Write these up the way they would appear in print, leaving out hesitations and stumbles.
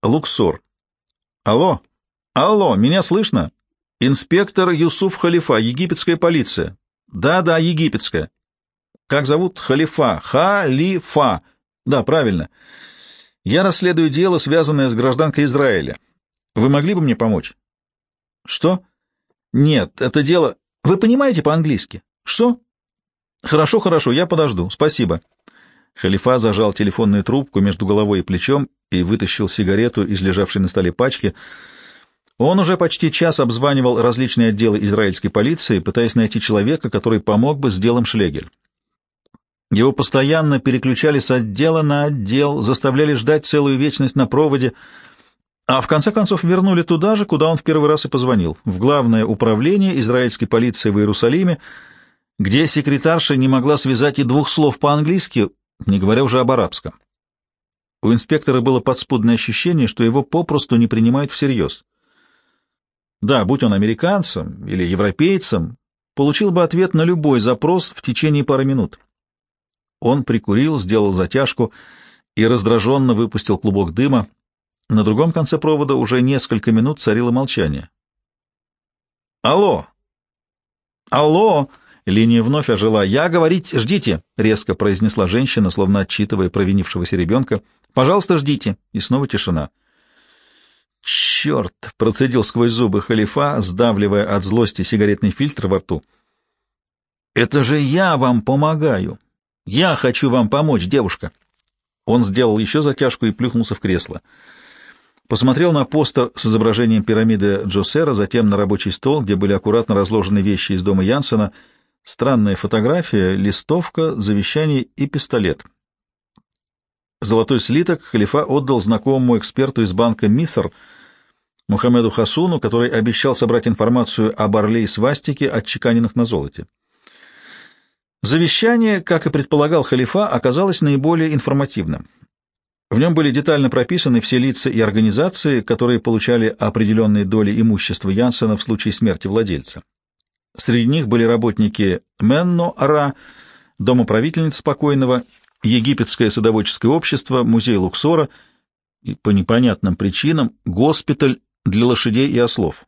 Луксор. Алло? Алло, меня слышно? Инспектор Юсуф Халифа, египетская полиция. Да, египетская. Как зовут? Халифа. Халифа. Да, правильно. Я расследую дело, связанное с гражданкой Израиля. Вы могли бы мне помочь? Что? Нет, это дело... Вы понимаете по-английски? Что? Хорошо, я подожду. Спасибо. Халифа зажал телефонную трубку между головой и плечом и вытащил сигарету из лежавшей на столе пачки. Он уже почти час обзванивал различные отделы израильской полиции, пытаясь найти человека, который помог бы с делом Шлегель. Его постоянно переключали с отдела на отдел, заставляли ждать целую вечность на проводе, а в конце концов вернули туда же, куда он в первый раз и позвонил, в главное управление израильской полиции в Иерусалиме, где секретарша не могла связать и двух слов по-английски, не говоря уже об арабском. У инспектора было подспудное ощущение, что его попросту не принимают всерьез. Да, будь он американцем или европейцем, получил бы ответ на любой запрос в течение пары минут. Он прикурил, сделал затяжку и раздраженно выпустил клубок дыма. На другом конце провода уже несколько минут царило молчание. «Алло! Алло!» Линия вновь ожила. «Я говорить, ждите!» — резко произнесла женщина, словно отчитывая провинившегося ребенка. «Пожалуйста, ждите!» И снова тишина. «Черт!» — процедил сквозь зубы Халифа, сдавливая от злости сигаретный фильтр во рту. «Это же я вам помогаю! Я хочу вам помочь, девушка!» Он сделал еще затяжку и плюхнулся в кресло. Посмотрел на постер с изображением пирамиды Джосера, затем на рабочий стол, где были аккуратно разложены вещи из дома Янсена, странная фотография, листовка, завещание и пистолет. Золотой слиток Халифа отдал знакомому эксперту из банка Миср, Мухаммеду Хасуну, который обещал собрать информацию об орле и свастике, отчеканенных на золоте. Завещание, как и предполагал Халифа, оказалось наиболее информативным. В нем были детально прописаны все лица и организации, которые получали определенные доли имущества Янсена в случае смерти владельца. Среди них были работники Менно-Ара, дома правительницы покойного, Египетское садоводческое общество, музей Луксора и, по непонятным причинам, госпиталь для лошадей и ослов.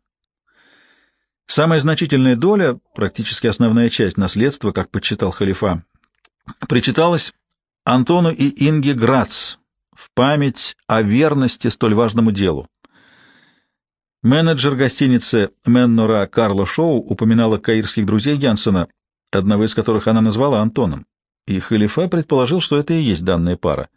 Самая значительная доля, практически основная часть наследства, как подсчитал Халифа, причиталась Антону и Инге Грац в память о верности столь важному делу. Менеджер гостиницы Меннора Карла Шоу упоминала каирских друзей Янсена, одного из которых она назвала Антоном, и Халифа предположил, что это и есть данная пара.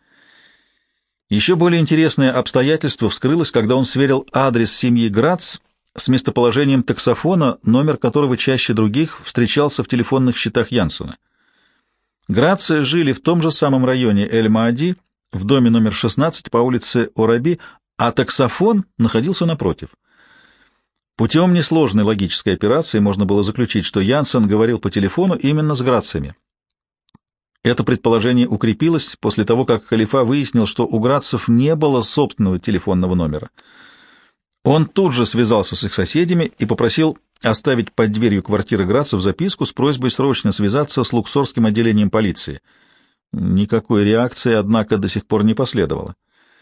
Еще более интересное обстоятельство вскрылось, когда он сверил адрес семьи Грац с местоположением таксофона, номер которого чаще других встречался в телефонных счетах Янсена. Грацы жили в том же самом районе Эль-Маади, в доме номер 16 по улице Ораби, а таксофон находился напротив. Путем несложной логической операции можно было заключить, что Янсен говорил по телефону именно с Грацами. Это предположение укрепилось после того, как Халифа выяснил, что у Грацев не было собственного телефонного номера. Он тут же связался с их соседями и попросил оставить под дверью квартиры Грацев записку с просьбой срочно связаться с луксорским отделением полиции. Никакой реакции, однако, до сих пор не последовало.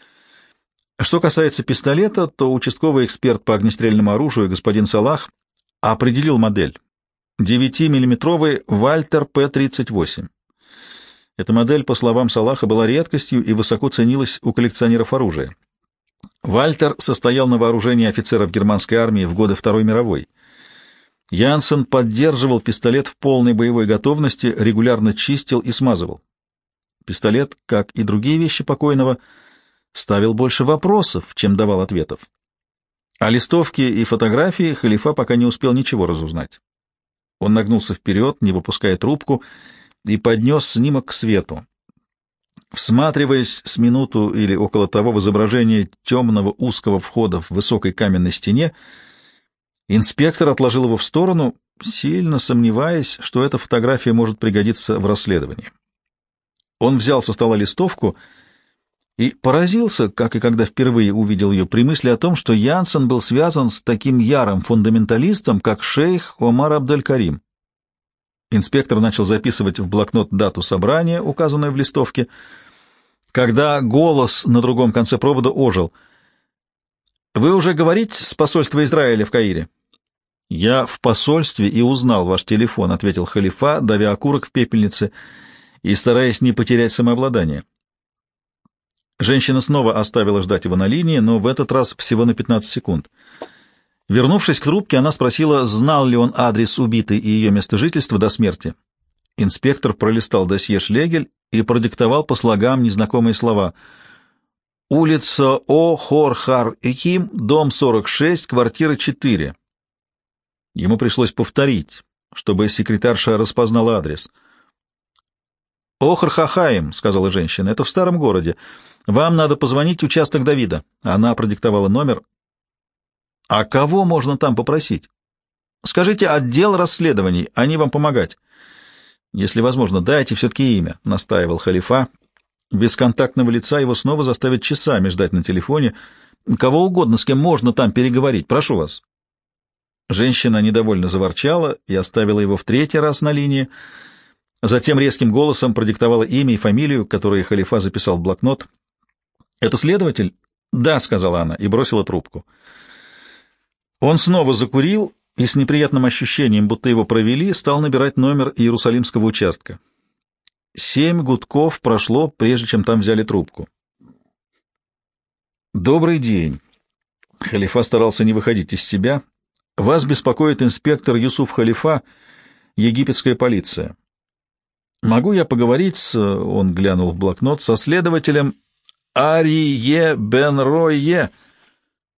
Что касается пистолета, то участковый эксперт по огнестрельному оружию господин Салах определил модель. 9-миллиметровый Вальтер П-38. Эта модель, по словам Салаха, была редкостью и высоко ценилась у коллекционеров оружия. Вальтер состоял на вооружении офицеров германской армии в годы Второй мировой. Янсен поддерживал пистолет в полной боевой готовности, регулярно чистил и смазывал. Пистолет, как и другие вещи покойного, ставил больше вопросов, чем давал ответов. О листовке и фотографии Халифа пока не успел ничего разузнать. Он нагнулся вперед, не выпуская трубку, и поднес снимок к свету. Всматриваясь с минуту или около того в изображение темного узкого входа в высокой каменной стене, инспектор отложил его в сторону, сильно сомневаясь, что эта фотография может пригодиться в расследовании. Он взял со стола листовку и поразился, как и когда впервые увидел ее, при мысли о том, что Янсен был связан с таким ярым фундаменталистом, как шейх Омар Абдель-Карим. Инспектор начал записывать в блокнот дату собрания, указанную в листовке, когда голос на другом конце провода ожил. Вы уже говорите с посольства Израиля в Каире? Я в посольстве и узнал ваш телефон, ответил халифа, давя окурок в пепельнице и стараясь не потерять самообладание. Женщина снова оставила ждать его на линии, но в этот раз всего на 15 секунд. Вернувшись к трубке, она спросила, знал ли он адрес убитой и ее место жительства до смерти. Инспектор пролистал досье Шлегель и продиктовал по слогам незнакомые слова. «Улица О-Хор-Хар-Эким, дом 46, квартира 4». Ему пришлось повторить, чтобы секретарша распознала адрес. «Охар-Хахаим», — сказала женщина, — «это в старом городе. Вам надо позвонить в участок Давида». Она продиктовала номер. «А кого можно там попросить?» «Скажите, отдел расследований, они вам помогать». «Если возможно, дайте все-таки имя», — настаивал халифа. Без контактного лица его снова заставят часами ждать на телефоне. «Кого угодно, с кем можно там переговорить, прошу вас». Женщина недовольно заворчала и оставила его в третий раз на линии. Затем резким голосом продиктовала имя и фамилию, которые халифа записал в блокнот. «Это следователь?» «Да», — сказала она и бросила трубку. Он снова закурил и с неприятным ощущением, будто его провели, стал набирать номер Иерусалимского участка. 7 гудков прошло, прежде чем там взяли трубку. «Добрый день». Халифа старался не выходить из себя. «Вас беспокоит инспектор Юсуф Халифа, египетская полиция. Могу я поговорить с...» — он глянул в блокнот — «со следователем Арие Бен Ройе?»